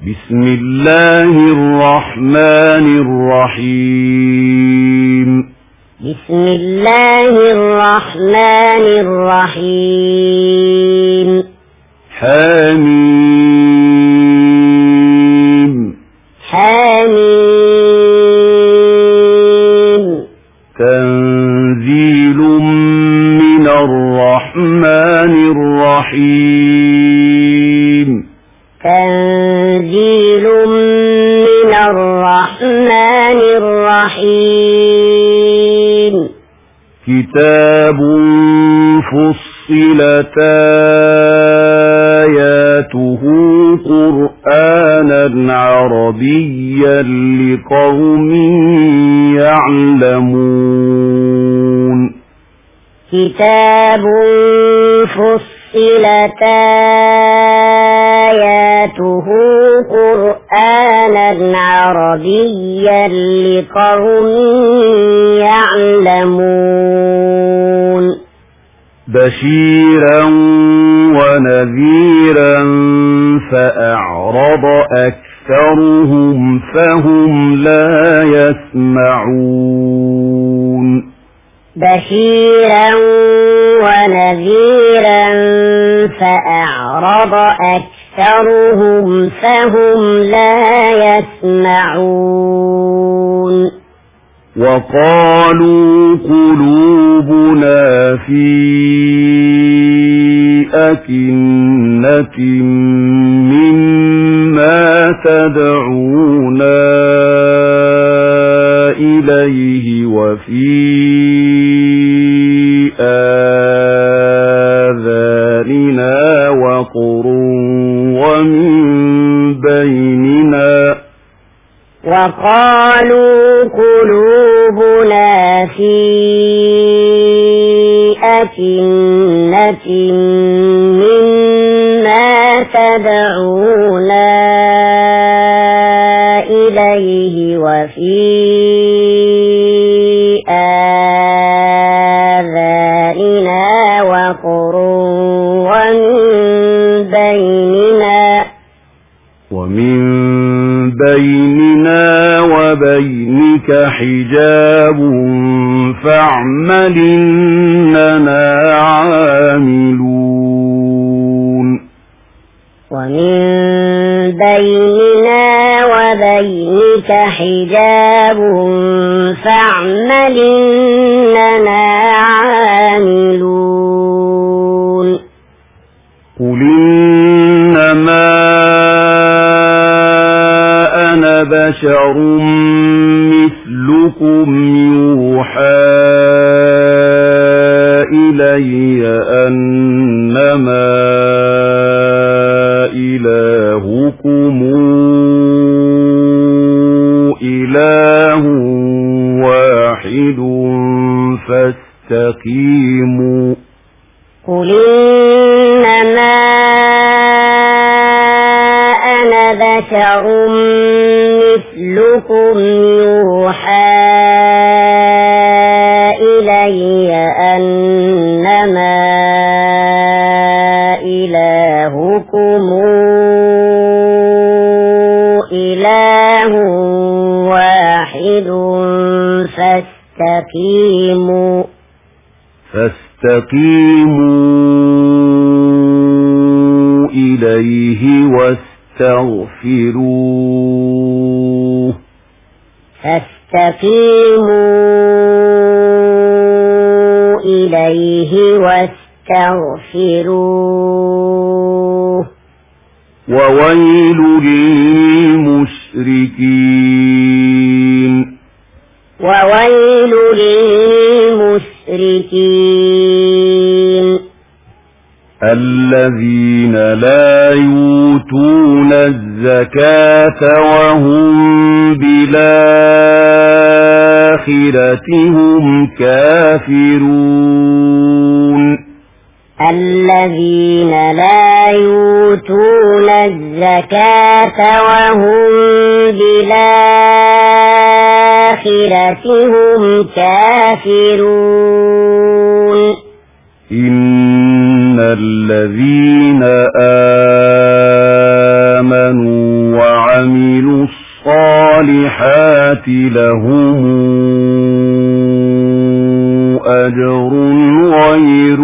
بسم الله الرحمن الرحيم بسم الله الرحمن الرحيم حميم حميم تنزيل من الرحمن الرحيم تنزيل من الرحمن الرحيم كتاب فصلت آياته قرآنا عربيا لقوم يعلمون كتاب فصلت آياته قرآنا عربيا لقوم يعلمون بشيرا ونذيرا فأعرض أكثرهم فهم لا يسمعون بشيرا ونذيرا فأعرض أكثرهم فهم لا يسمعون وقالوا قلوبنا في أكنة مما تدعونا إليه وفي آذاننا وقر وقالوا قلوبنا في أكنة مما تدعونا إليه وفي آذاننا وقر ومن بيننا وبينك حجاب فاعمل إننا عاملون ومن بيننا وبينك حجاب فاعمل إننا عاملون قل إنما أنا بشر مثلكم يوحى إلي أنما إلهكم إله واحد فاستقيموا قل إنما أنا بشر مثلكم يوحى إلي أنما إلهكم إله واحد فاستقيموا إليه واستغفروه فاستقيموا إليه واستغفروه وويل للمشركين وويل للمشركين الذين لا يؤتون الزكاة وهم بالآخرة هم كافرون الذين لا يؤتون الزكاة وهم بالآخرة هم كافرون إن الذين آمنوا وعملوا الصالحات لهم أجر غير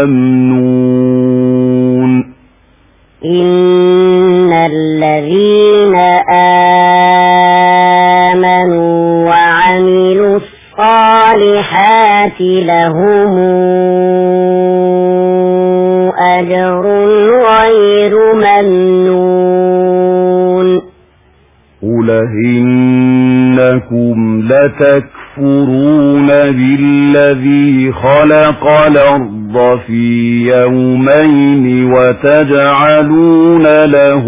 ممنون إن الذين آمنوا وعملوا الصالحات لهم أجر غير ممنون قل إنكم لتكفرون بالذي خلق الأرض في يومين وتجعلون له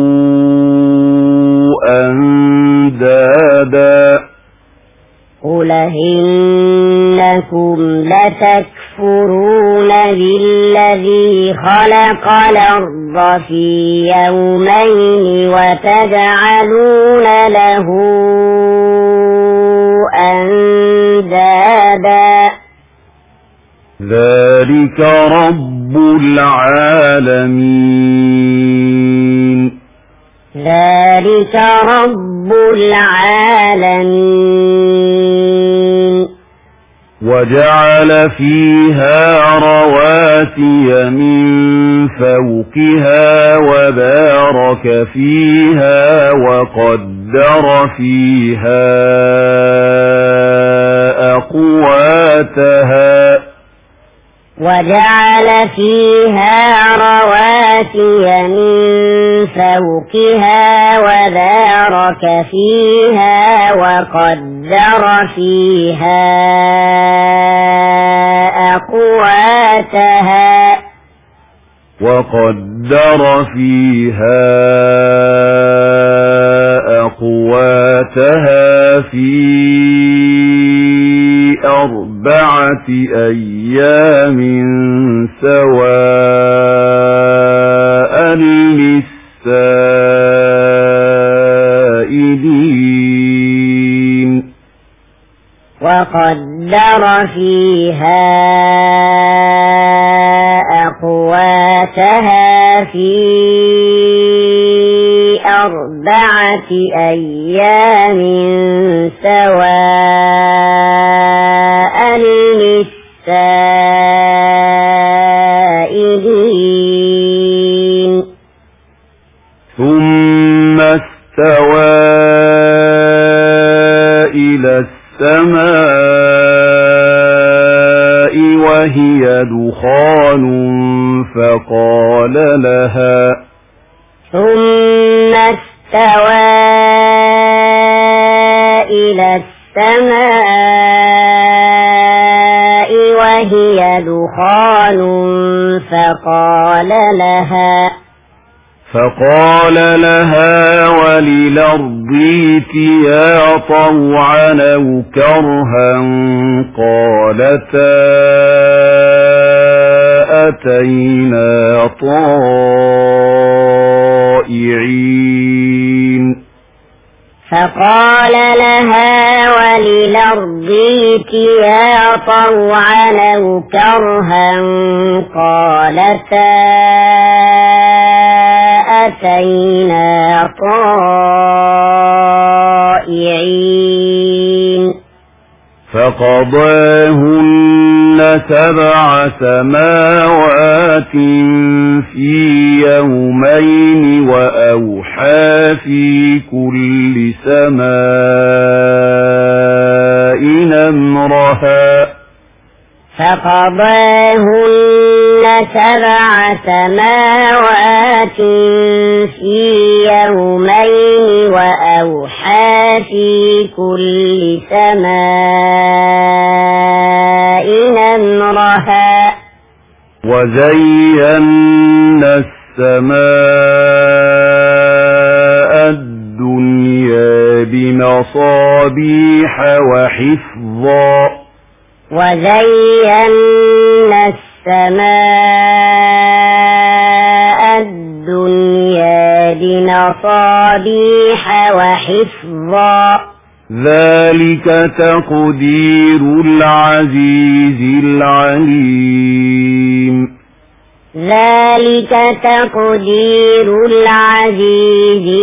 أندادا قل إنكم لتكفرون بالذي خلق الأرض في يومين وتجعلون له أندادا ذلك رب العالمين ذلك رب العالمين وجعل فيها رواسي من فوقها وبارك فيها وقدر فيها أقواتها وجعل فيها رواسي من فوقها وبارك فيها وقدر فيها أقواتها في 4 أيام سواء للسائلين وقدر فيها أقواتها في 4 أيام سواء للسائلين ثم استوى إلى السماء وهي دخان فقال إلى السماء وهي دخان فقال لها وللأرض ائتيا طوعا أو كرها قالتا أتينا طائعين فقال لها وللأرض ائتيا طوعا أو كرها قالتا أتينا طائعين فقضاهن 7 سماوات في يومين وأوحى في كل سماء أمرها فقضاهن 7 سماوات في يومين وأوحى في كل سماء أمرها وزينا السماء الدنيا بمصابيح وحفظا وزينا السماء الدنيا بمصابيح وحفظا ذلك تقدير العزيز العليم ذلك تقدير العزيز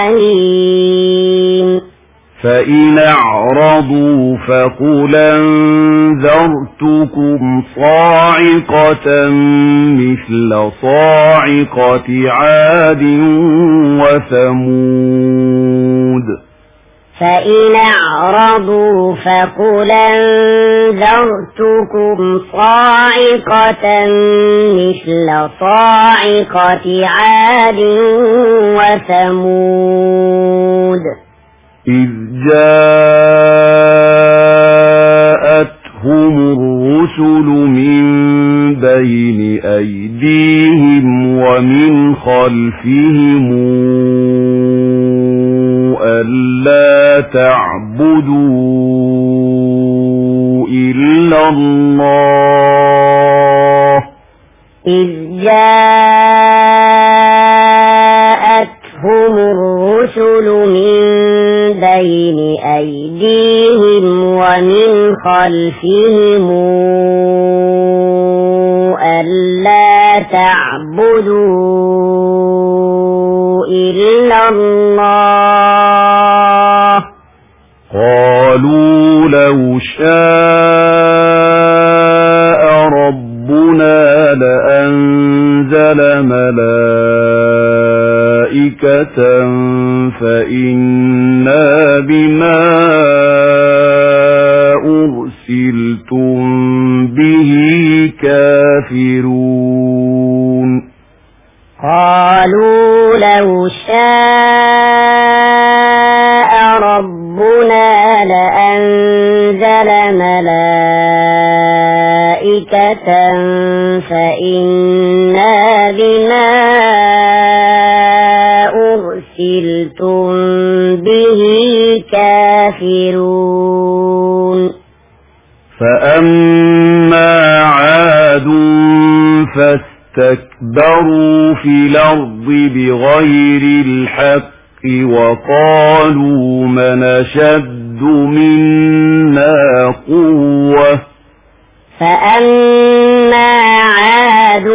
العليم فإن أعرضوا فقل أنذرتكم صاعقة مثل صاعقة عاد وثمود فإن أعرضوا فقل أنذرتكم صاعقة مثل صاعقة عاد وثمود إذ جاءتهم الرسل من بين أيديهم ومن خلفهم ألا تعبدوا إلا الله إذ جاءتهم الرسل من بين أيديهم ومن خلفهم ألا تعبدوا إلا الله قالوا لو شاء ربنا لأنزل ملائكة فإنا بما أرسلتم به كافرون قالوا لو شاء ربنا لأنزل ملائكة فإنا بما أرسلتم به كافرون فأما عاد فاستكبروا في الأرض بغير الحق وقالوا من أشد منا قوة فأما عاد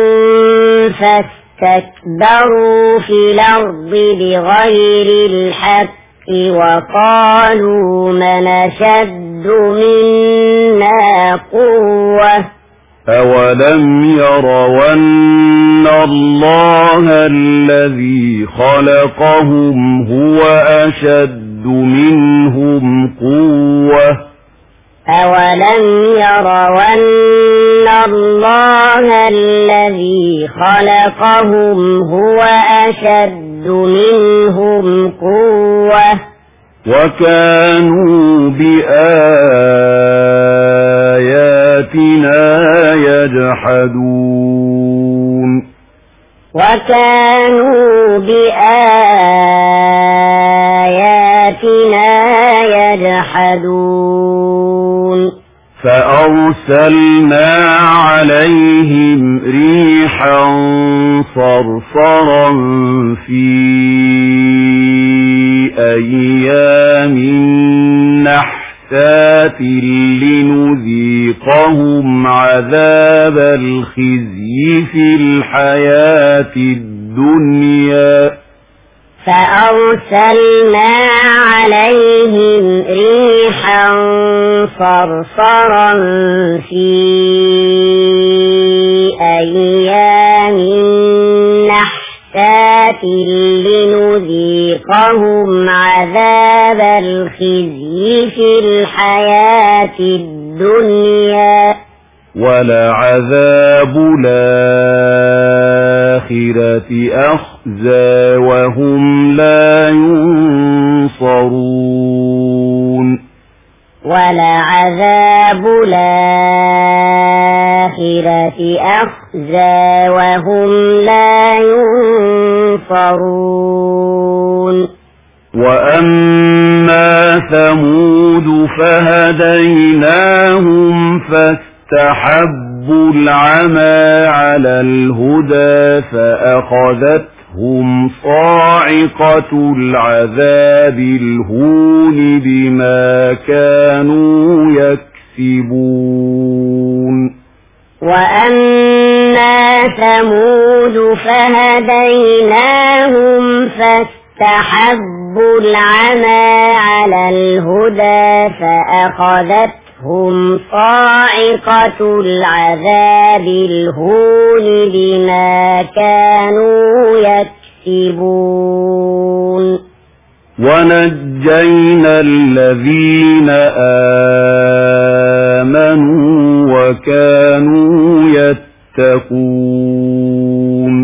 فاستكبروا في الأرض بغير الحق وقالوا من أشد منا قوة أولم يروا أن الله الذي خلقهم هو أشد منهم قوة أولم يروا أن الله الذي خلقهم هو أشد منهم قوة وكانوا بآياتنا يجحدون وكانوا بآياتنا يجحدون فأرسلنا عليهم ريحا صرصرا في أيام نحسات لنذيقهم عذاب الخزي في الحياة الدنيا فأرسلنا عليهم ريحا صرصرا في أيام نحسات لنذيقهم عذاب الخزي في الحياة الدنيا ولعذاب الآخرة أخزى وهم لا ينصرون ولعذاب الآخرة أخزى وهم لا ينصرون وأما ثمود فهديناهم فاستحبوا العمى على الهدى فأخذتهم صاعقة العذاب الهون بما كانوا يكسبون وأما ثمود فهديناهم فاستحبوا العمى على الهدى فأخذتهم صاعقة العذاب الهون بما كانوا يكسبون ونجينا الذين آمنوا وكانوا يتقون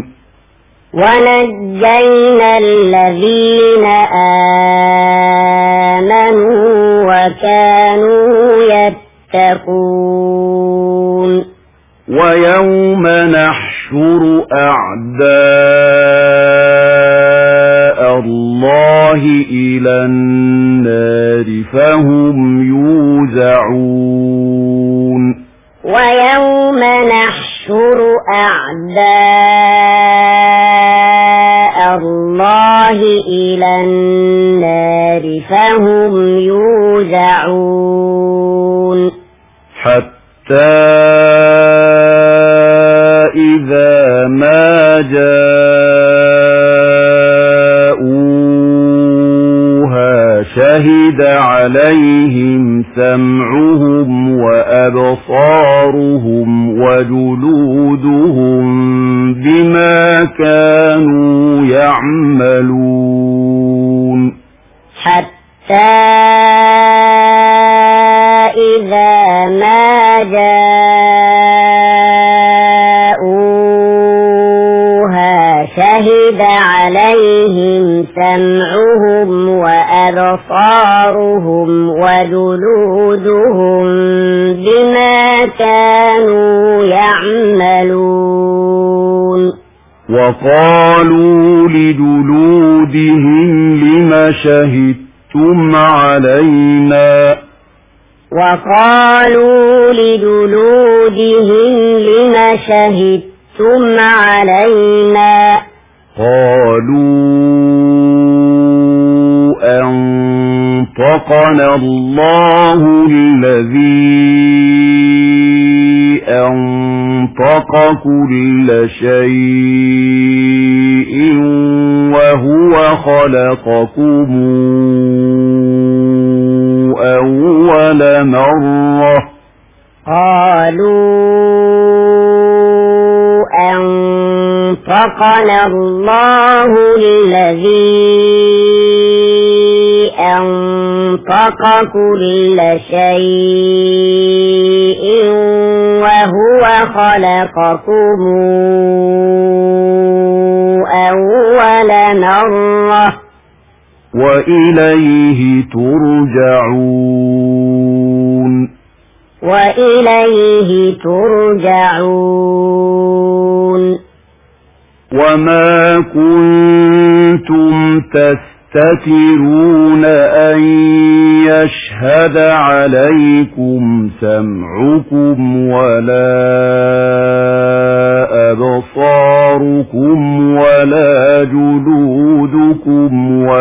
ونجينا الذين آمنوا وكانوا يتقون ويوم نحشر أعداء الله إلى النار فهم يوزعون ويوم نحشر أعداء الله إلى النار فهم يوزعون حتى إذا ما جاءوها شهد عليهم سمعهم وأبصارهم وجلودهم بما كانوا يعملون حتى إذا ما جاءوها شهد عليهم سمعهم وأبصارهم وجلودهم بما كانوا يعملون وقالوا لجلودهم لم شهدتم علينا وقالوا لجلودهم لم شهدتم علينا قالوا أنطقنا الله الذي أنطق كل شيء وهو خلقكم أول مرة قالوا أنطقنا الله الذي أنطق كل شيء وهو خلقكم أول مرة وإليه ترجعون وإليه ترجعون وما كنتم تستترون أن يشهد عليكم سمعكم ولا أبصاركم ولا جلودكم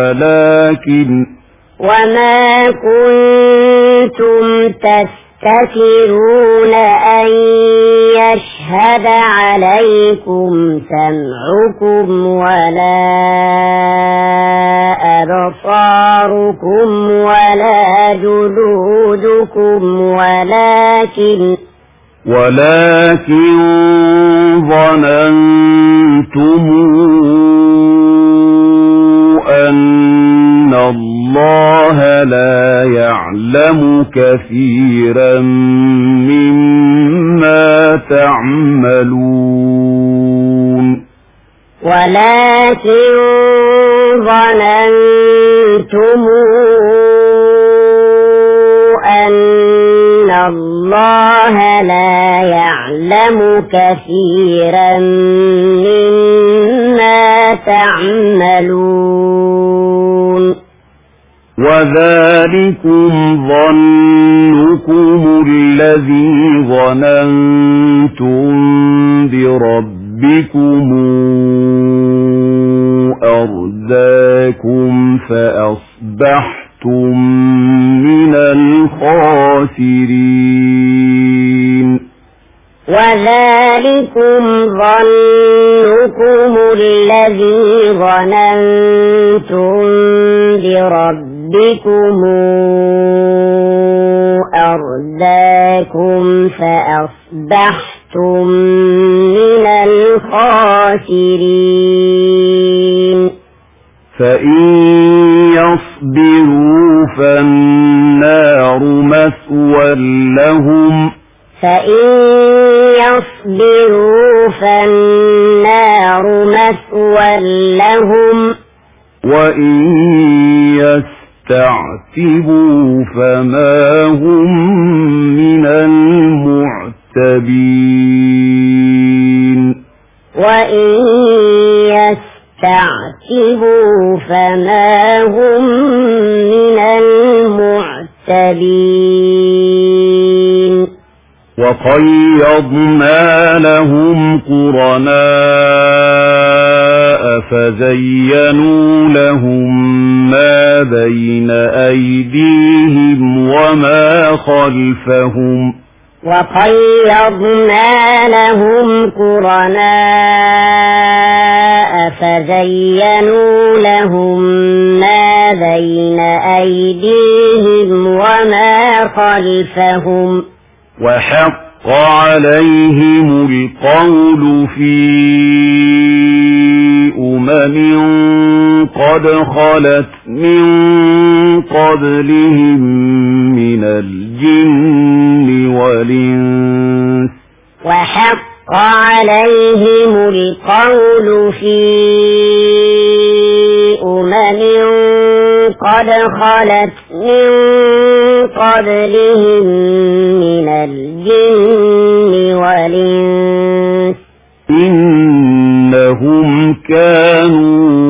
وما كنتم تستترون أن يشهد عليكم سمعكم ولا أبصاركم ولا جلودكم ولكن ظننتم أن الله لا يعلم كثيرا مما تعملون ولكن ظننتم أن الله لا يعلم كثيرا مما تعملون وذلكم ظنكم الذي ظننتم بربكم أرداكم فأصبحتم من الخاسرين وذلكم ظنكم الذي ظننتم بربكم أرداكم فأصبحتم من الخاسرين فإن يصبروا فالنار مثوى لهم وإن يستعتبوا فما هم من المعتبين وقيضنا لهم قرناء فزينوا لهم ما بين أيديهم وما خلفهم وحق عليهم القول في قد خلت من قبلهم من الجن والإنس إنهم كانوا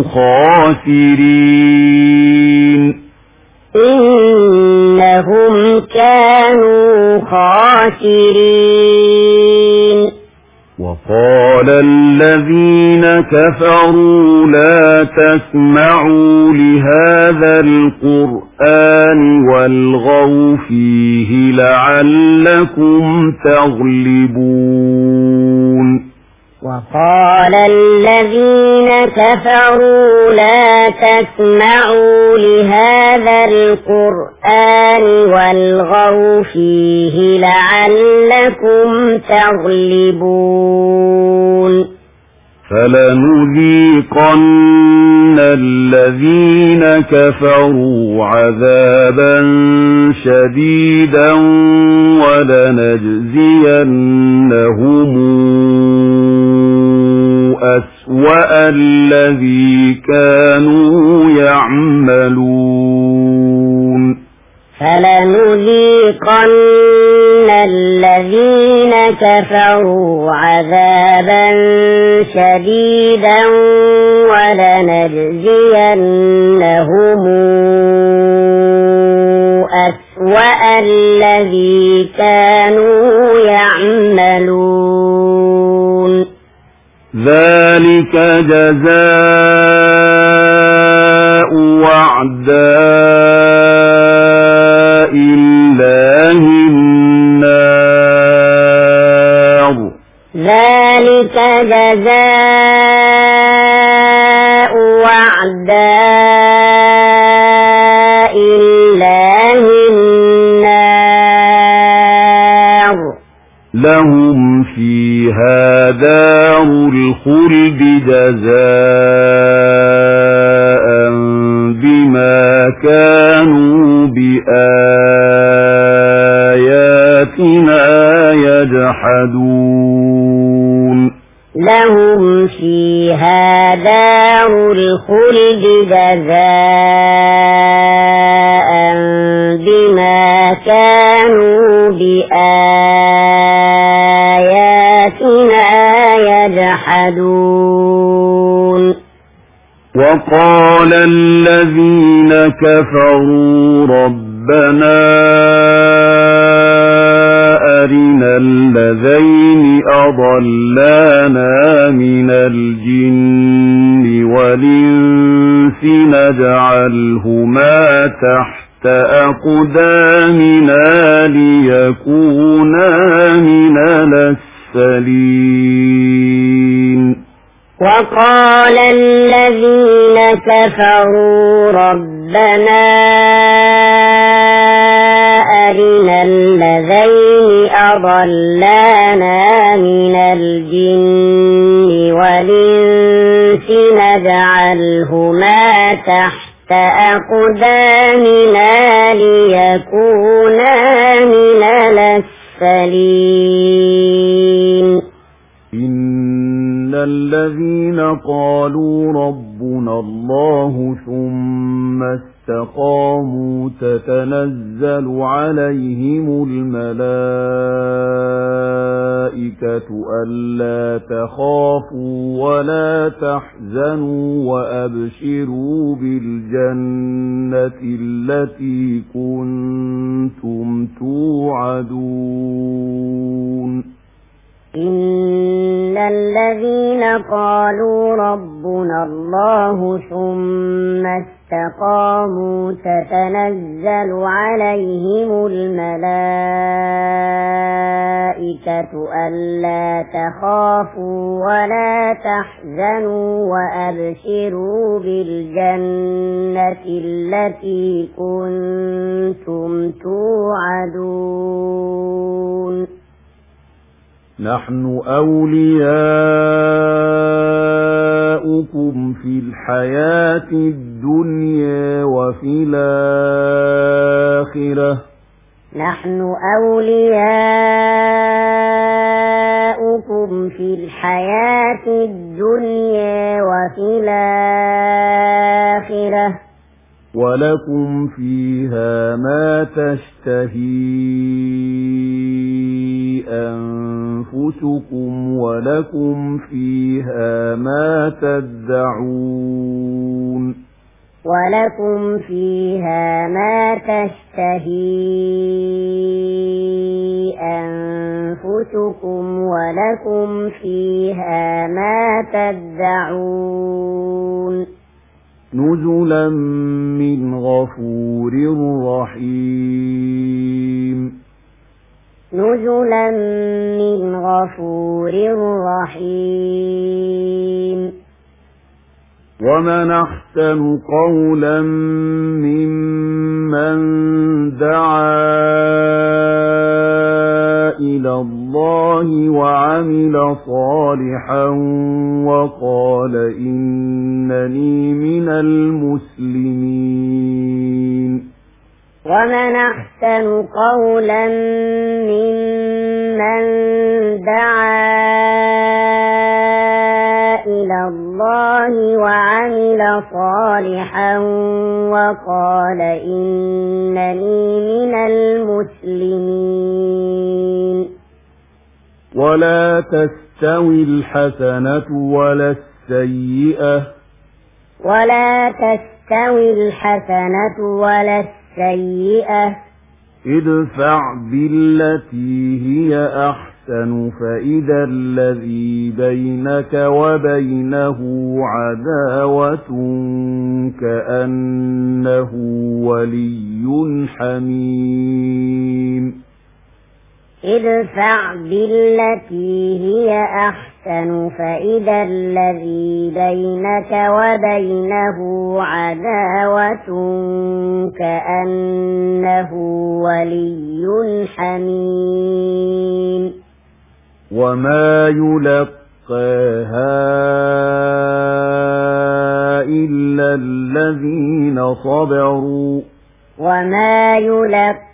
خاسرين وقال الذين كفروا لا تسمعوا لهذا القرآن والغوا فيه لعلكم تغلبون وقال الذين كفروا لا تسمعوا لهذا القرآن والغوا فيه لعلكم تغلبون فلنذيقن الذين كفروا عذابا شديدا ولنجزينهم أسوأ الذي كانوا يعملون فلنذيقن الذين كفروا عذابا شديدا ولنجزينهم أسوأ الذي كانوا يعملون ذلك جزاء أعداء الله النار لهم فيها دار الخلد جزاء بما كانوا بآياتنا يجحدون لهم فيها دار الخلد جزاء بما كانوا بآياتنا يجحدون وقال الذين كفروا ربنا أرنا الذين أضلانا من الجن والإنس نجعلهما تحت أقدامنا ليكونا من الأسفلين المرسلين وقال الذين كفروا ربنا أرنا الذين أضلانا من الجن والإنس نجعلهما تحت أقدامنا ليكونا من الأسفلين إن الذين قالوا ربنا الله ثم استقاموا تتنزل عليهم الملائكة ألا تخافوا ولا تحزنوا وأبشروا بالجنة التي كنتم توعدون إن الذين قالوا ربنا الله ثم استقاموا تتنزل عليهم الملائكة ألا تخافوا ولا تحزنوا وأبشروا بالجنة التي كنتم توعدون نحن أولياؤكم في الحياة الدنيا وفي الآخرة نحن أولياؤكم في الحياة الدنيا وفي الآخرة ولكم فيها ما تشتهي أنفسكم ولكم فيها ما تدعون ولكم فيها ما تشتهي أنفسكم ولكم فيها ما تدعون نزلا من غفور رحيم نزلا من غفور رحيم ومن أحسن قولا ممن دعا إلى الله وعمل صالحا وقال إنني من المسلمين ومن أحسن قولا ممن دعا إلى الله وعمل صالحا وقال إنني من المسلمين ولا تستوي الحسنة ولا السيئة ولا تستوي الحسنة ولا السيئة ادفع بالتي هي أحسن فإذا الذي بينك وبينه عداوة كأنه ولي حميم ادفع بالتي هي أحسن فإذا الذي بينك وبينه عداوة كأنه ولي حميم وما يلقاها إلا الذين صبروا وما يلقاها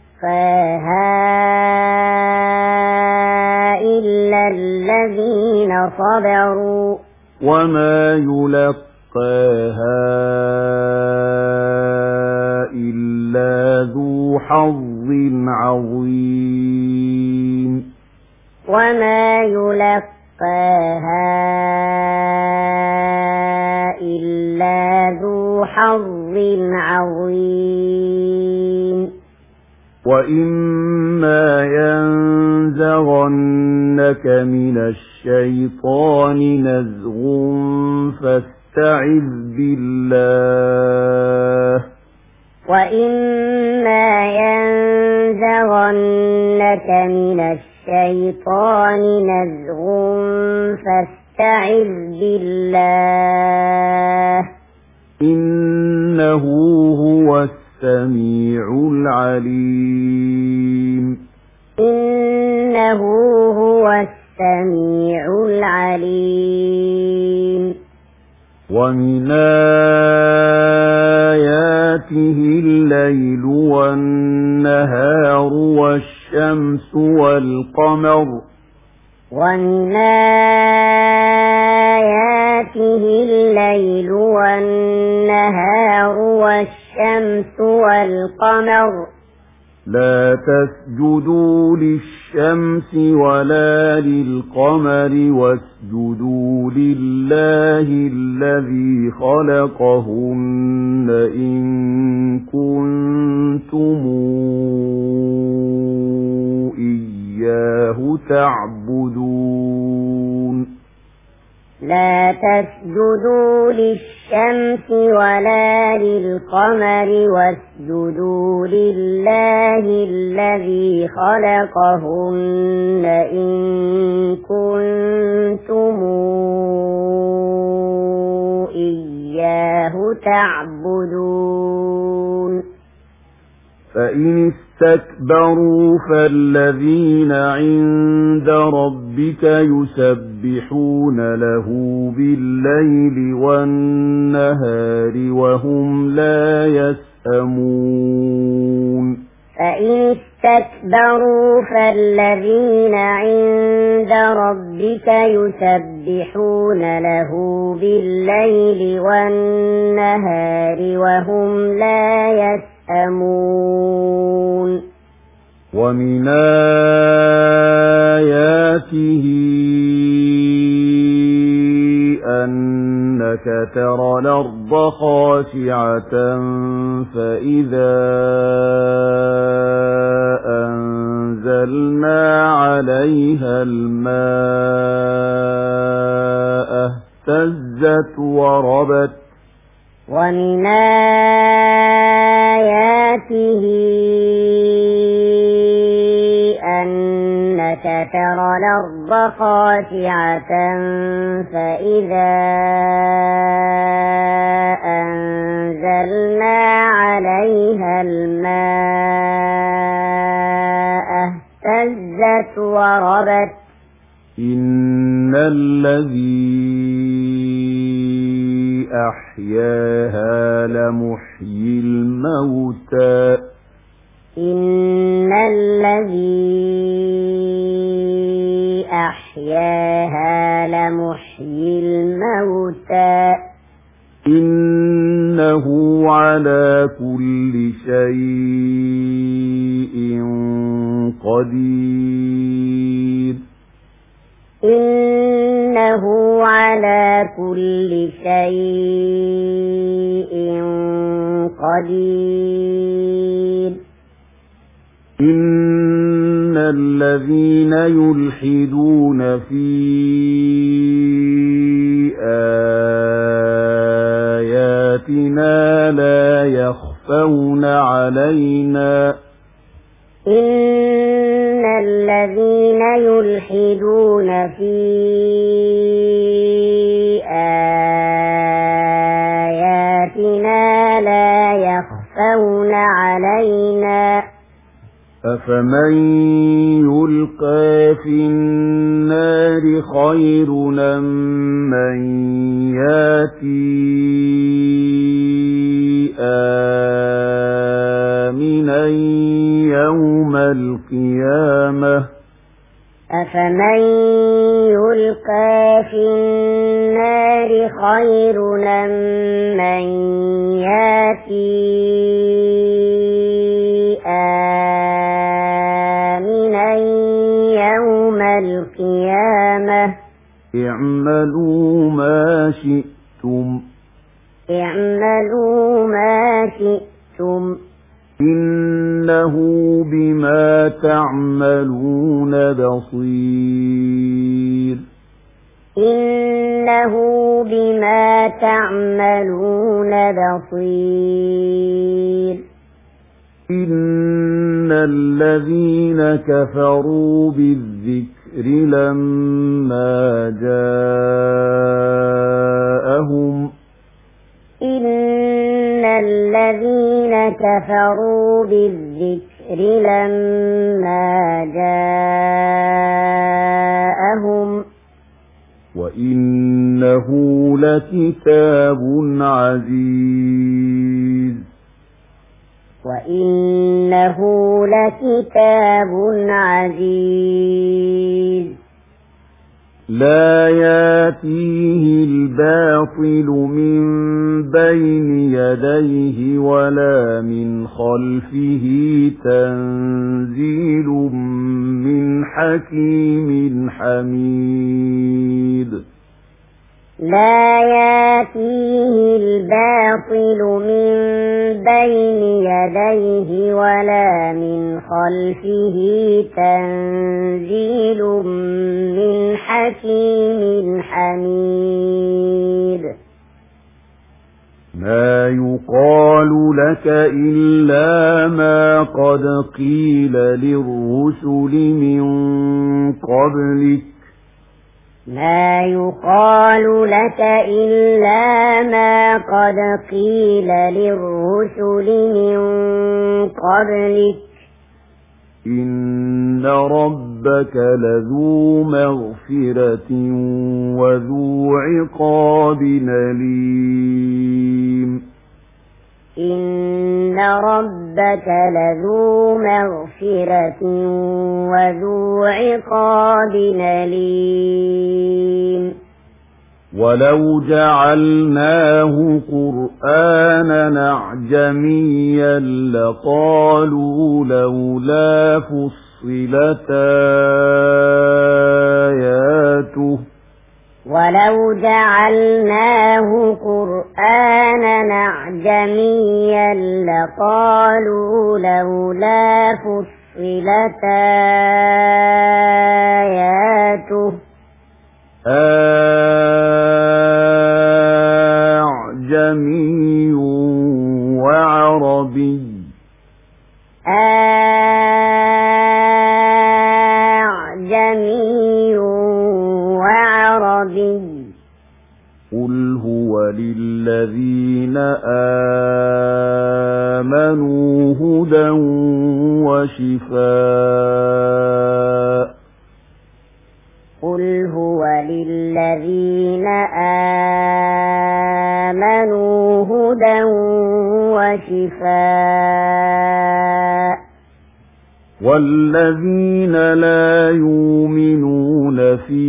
إلا الذين صبروا وما يلقاها إلا ذو حظ عظيم وما يلقاها إلا ذو حظ عظيم وإما ينزغنك من الشيطان نزغ فاستعذ بالله وإما ينزغنك من الشيطان الشيطان نزغ فاستعذ بالله إنه هو السميع العليم إنه هو السميع العليم ومن آياته الليل والنهار والشمس والقمر ومن آياته الليل والنهار والشمس والقمر لا تسجدوا للشمس ولا للقمر واسجدوا لله الذي خلقهن إن كنتم إياه تعبدون لا تسجدوا للشمس ولا للقمر واسجدوا لله الذي خلقهن إن كنتم إياه تعبدون فإن استكبروا فالذين عند ربك يسبحون له بالليل والنهار وهم لا يسأمون فإن استكبروا فالذين عند ربك يسبحون له بالليل والنهار وهم لا يسأمون ومن آياته أنك ترى الأرض خاشعة فإذا أنزلنا عليها الماء اهتزت وربت ومن آياته أنك ترى الأرض خاشعة فإذا أنزلنا عليها الماء اهتزت وربت إن الذي أحياها لمحيي الموتى إن الذي أحياها لمحيي الموتى إنه على كل شيء قدير إنه على كل شيء قدير إن الذين يلحدون في آياتنا لا يخفون علينا إن الذين يلحدون في آياتنا لا يخفون علينا أفمن يلقى في النار خير أم من ياتي آمنا يوم القيامة أفمن يلقى في النار خير أم من ياتي آمنا يوم القيامة اعملوا ما شئتم اعملوا ما شئتم إنه بما تعملون بصير إنه بما تعملون بصير إن الذين كفروا بالذكر لما جاءهم إن الذين كفروا بالذكر لما جاءهم وإنه لكتاب عزيز وإنه لكتاب عزيز لا ياتيه الباطل من بين يديه ولا من خلفه تنزيل من حكيم حميد لا ياتيه الباطل من بين يديه ولا من خلفه تنزيل من حكيم حميد ما يقال لك إلا ما قد قيل للرسل من قبلك ما يقال لك إلا ما قد قيل للرسل من قبلك إن ربك لذو مغفرة وذو عقاب أليم إن ربك لذو مغفرة وذو عقاب أليم ولو جعلناه قرآنا أعجميا لقالوا لولا فصلت آياته ولو جعلناه قرآنا أعجميا لقالوا لولا فصلت آياته أعجمي وعربي أعجمي وعربي قل هو للذين آمنوا هدى وشفاء قل هو للذين آمنوا هدى وشفاء والذين لا يؤمنون في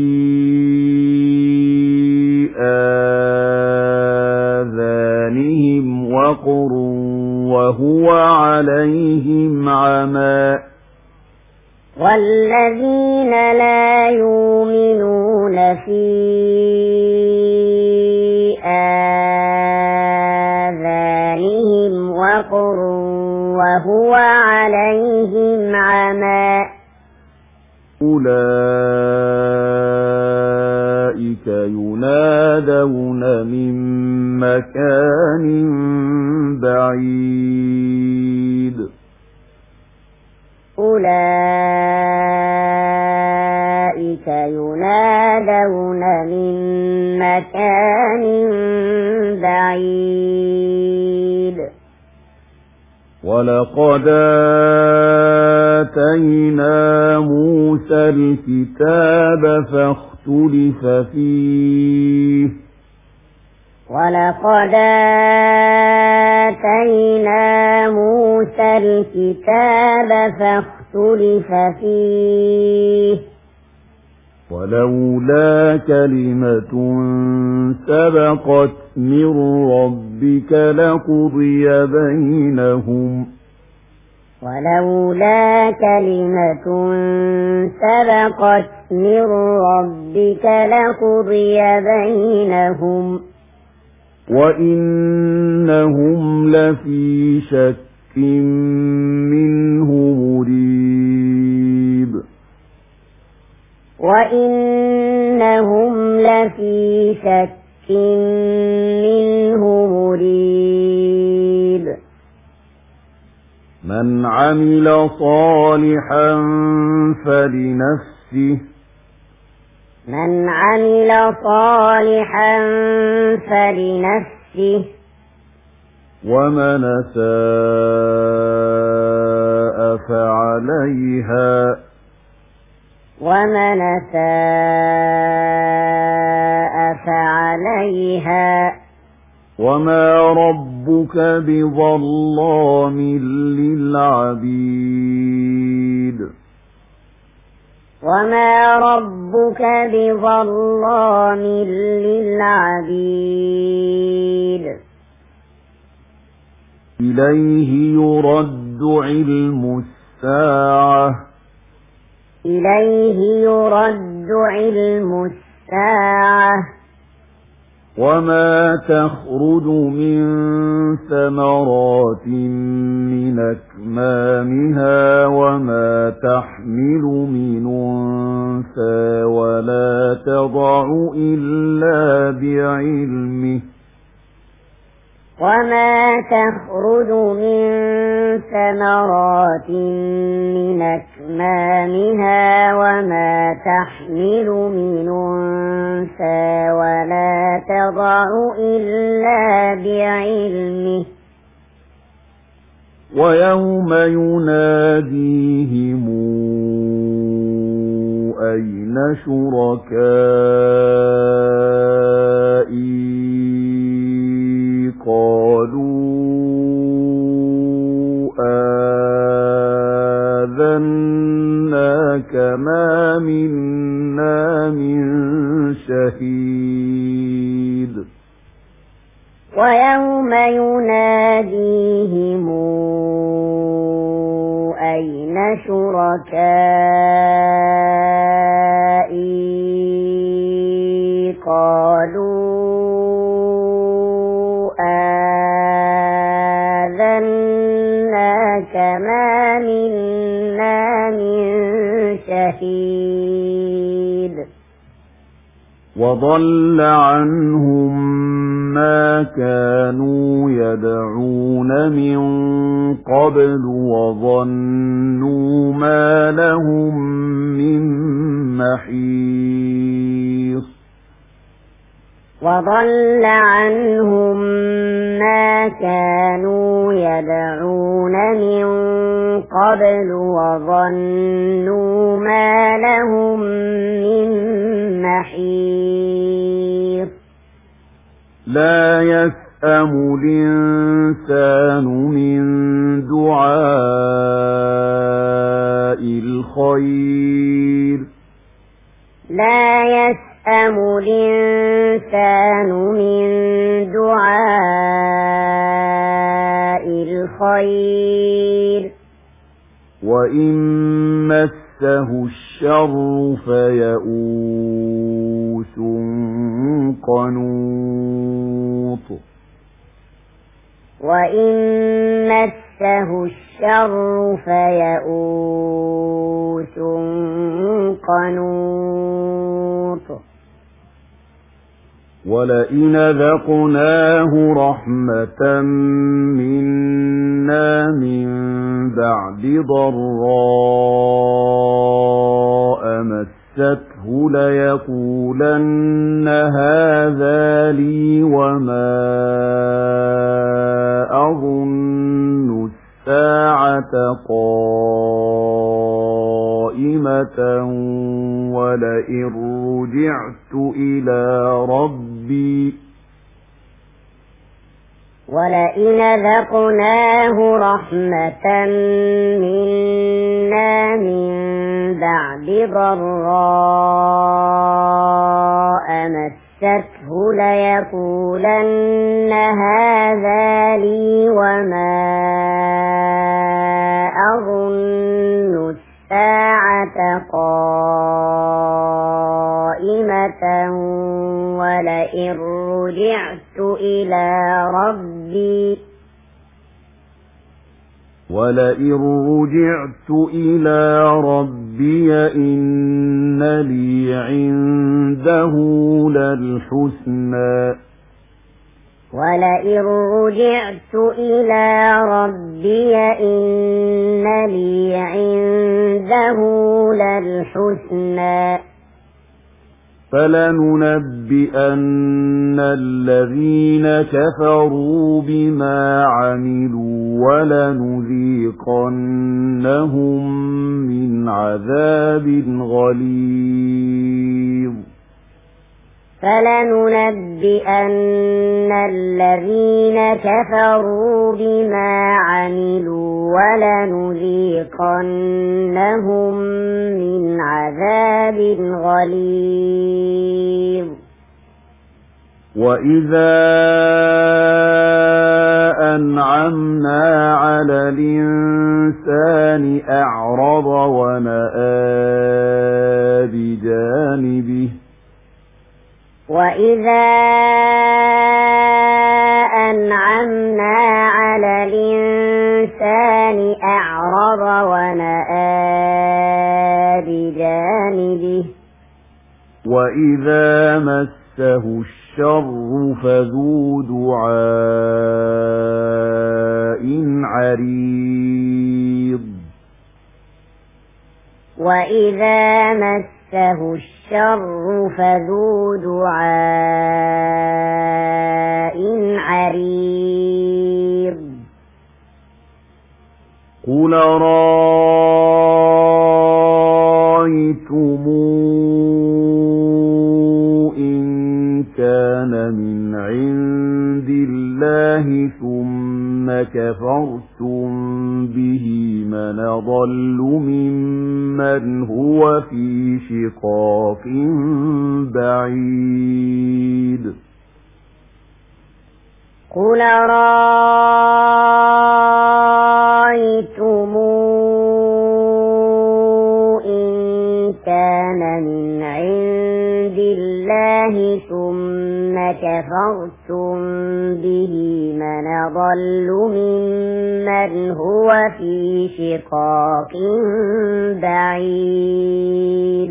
آذانهم وقر وهو عليهم عمى والذين لا يؤمنون في آذانهم وقر وهو عليهم عمى أولئك ينادون من مكان بعيد أولئك ينادون من مكان بعيد ولقد آتينا موسى الكتاب فاختلف فيه ولقد آتينا موسى الكتاب فاختلف فيه ولولا كلمة سبقت من ربك لقضي بينهم ولولا كلمة سبقت من ربك لقضي بينهم وإنهم لفي شك منه مريب وإنهم لفي شك منه مريب من عمل صالحا فلنفسه من عمل صالحا فلنفسه ومن أساء فعليها ومن أساء فعليها وما ربك بظلام للعبيد وما ربك بظلام للعبيد إليه يرد علم الساعة إليه يرد علم الساعة وما تخرج من ثمرات من أكمامها وما تحمل من أنثى ولا تضع إلا بعلمه وما تخرج من ثمرات من أكمامها وما تحمل من أنثى ولا تضع إلا بعلمه ويوم يناديهم أين شركائي قالوا آذناك ما منا من شهيد ويوم يناديهم أين شركائي قالوا آذناك ما منا من شهيد وضل عنهم ما كانوا يدعون من قبل وظنوا ما لهم من محيص وضل عنهم ما كانوا يدعون من قبل وظنوا ما لهم من محيص لا يسأم الإنسان من دعاء الخير لا يسأم الإنسان من دعاء الخير وإن مسه الشر فيئوس قنوط وإن مسه الشر فيئوس قنوط ولئن ذقناه رحمة منا من بعد ضراء مسته ليقولن هذا لي وما أظن الساعة قائمة ولئن رجعت إلى ولئن ذقناه رحمة منا من بعد ضراء مسته ليقولن هذا لي وما أظن الساعة قائمة ولئن رجعت إلى ربي إن لي عنده للحسنى ولئن رجعت إلى ربي إن لي عنده للحسنى فلننبئن الذين كفروا بما عملوا ولنذيقنهم من عذاب غليظ فلننبئن الذين كفروا بما عملوا ولنذيقنهم من عذاب غليظ وإذا أنعمنا على الإنسان أعرض ونأى بجانبه وإذا أنعمنا على الإنسان أعرض ونأى بجانبه وإذا مسه الشر فذو دعاء عريض وإذا مسه الشر فذو دعاء عريض قل رأيتم إن كان من عند الله ثم كفرتم به من أضل ممن هو في شقاق بعيد قل رأيتم إن كان من عند الله ثم كفرتم به من أضل ممن هو في شقاق بعيد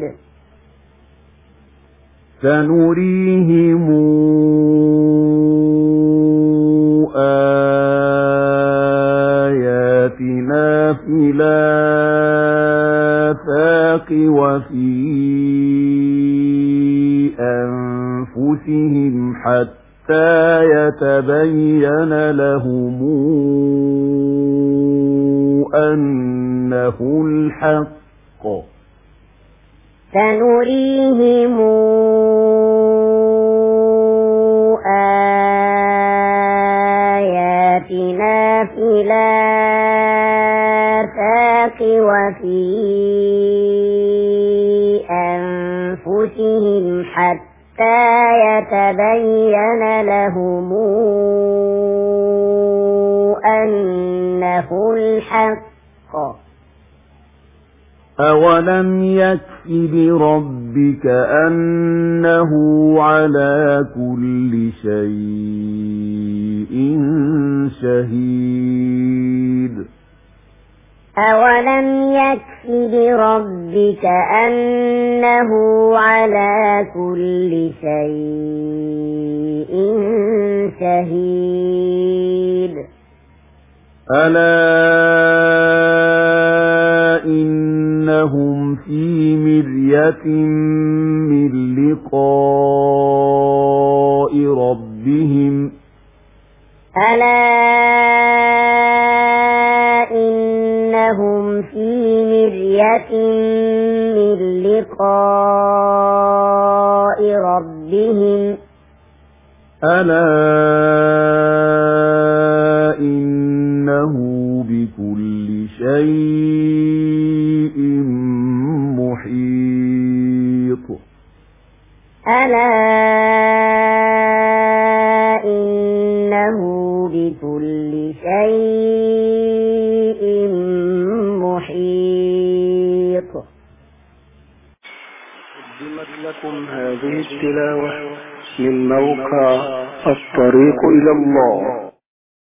سنريهم آياتنا في الآفاق وفي أنفسهم حتى يتبين لهم أنه الحق سنريهم آياتنا في الآفاق وفي أنفسهم حتى يتبين لهم أنه الحق أولم يكف بربك أنه على كل شيء شهيد أولم يكف بربك أنه على كل شيء شهيد ألا إنهم في مرية من لقاء ربهم ألا إنهم في مرية من لقاء ربهم ألا إنه بكل شيء محيط ألا إنه بكل شيء محيط. قدمت لكم هذه التلاوة من موقع الطريق إلى الله.